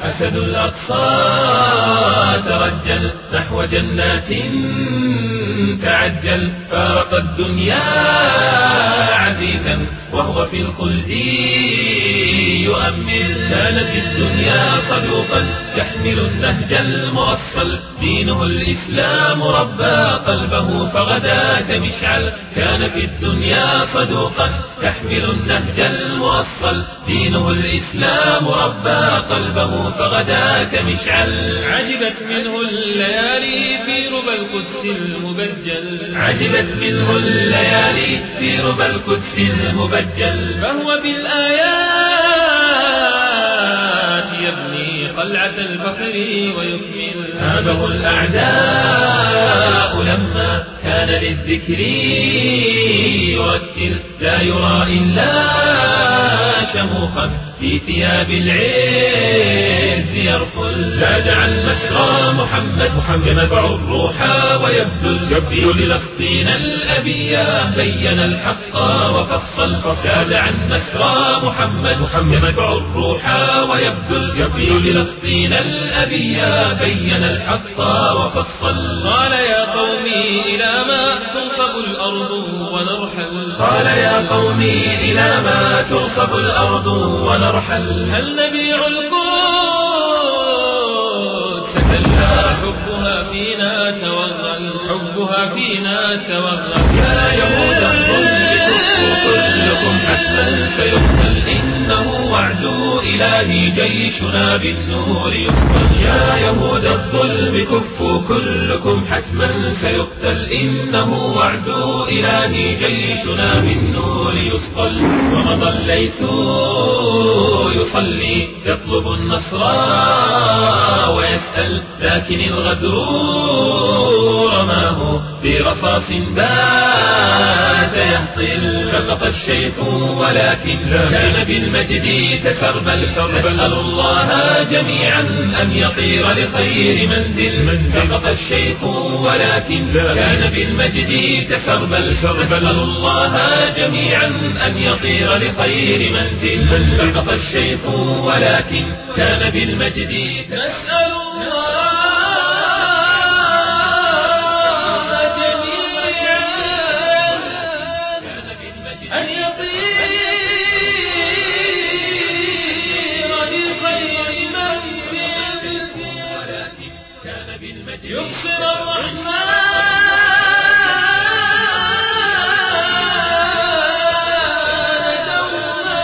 أسد الأقصى ترجل نحو جنات تعجل، فارق الدنيا عزيزا وهو في الخلد يؤمل. كان في الدنيا صدوقا يحمل النهج المؤصل، دينه الإسلام ربى قلبه فغدا كمشعل. كان في الدنيا صدوقا يحمل النهج المؤصل، دينه الإسلام ربى قلبه فغدا كمشعل. عجبت منه الليالي في ربى القدس المبجل، عجبت منه الليالي في ربى القدس المبجل، فهو بالآيات يبني قلعة الفخر ويكمل. هابه الأعداء لما كان للذكر يرتل، لا يرى إلا شموخا في ثياب العز يرفل. لا دعا المسرى محمد يدفع الروح ويبذل في فلسطين الأبية، بين الحق وفصل. لا دعا المسرى محمد يدفع الروح ويبذل في فلسطين الأبية، بين الحق وفصل. قال يا قومي إلى ما تنصب الأرض ونرحل، قال يا قومي إلى ما تنصب الأرض ونرحل. هل نبيع القدس كلا حبها فينا توغل، حبها فينا توغل. يا يهود الظلم كفوا كلكم حتما سيقتل، إنه وعد إلهي جيشنا بالنور يصقل. يا يهود الظلم كفوا كلكم حتما سيقتل، إنه وعد إلهي جيشنا بالنور يصقل. ومضى الليث يصلي يطلب النصر ويسأل، لكن الغدر رماه برصاص بات يهطل. سقط الشيخ ولكن كان بالمجد تسربل، نسأل الله جميعا أن يطير لخير منزل. سقط الشيخ ولكن كان بالمجد تسربل، نسأل الله جميعا أن يطير لخير منزل. سقط الشيخ ولكن كان بالمجد نسأل الله أن يطير لخير منزل، يبصر الرحمن دوما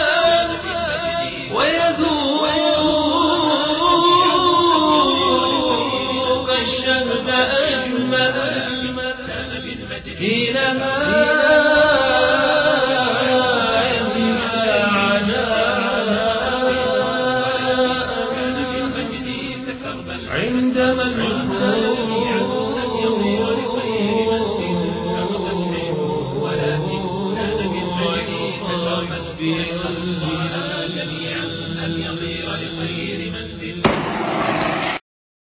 ويذوق الشهد أجمل. حينها عندما الخوف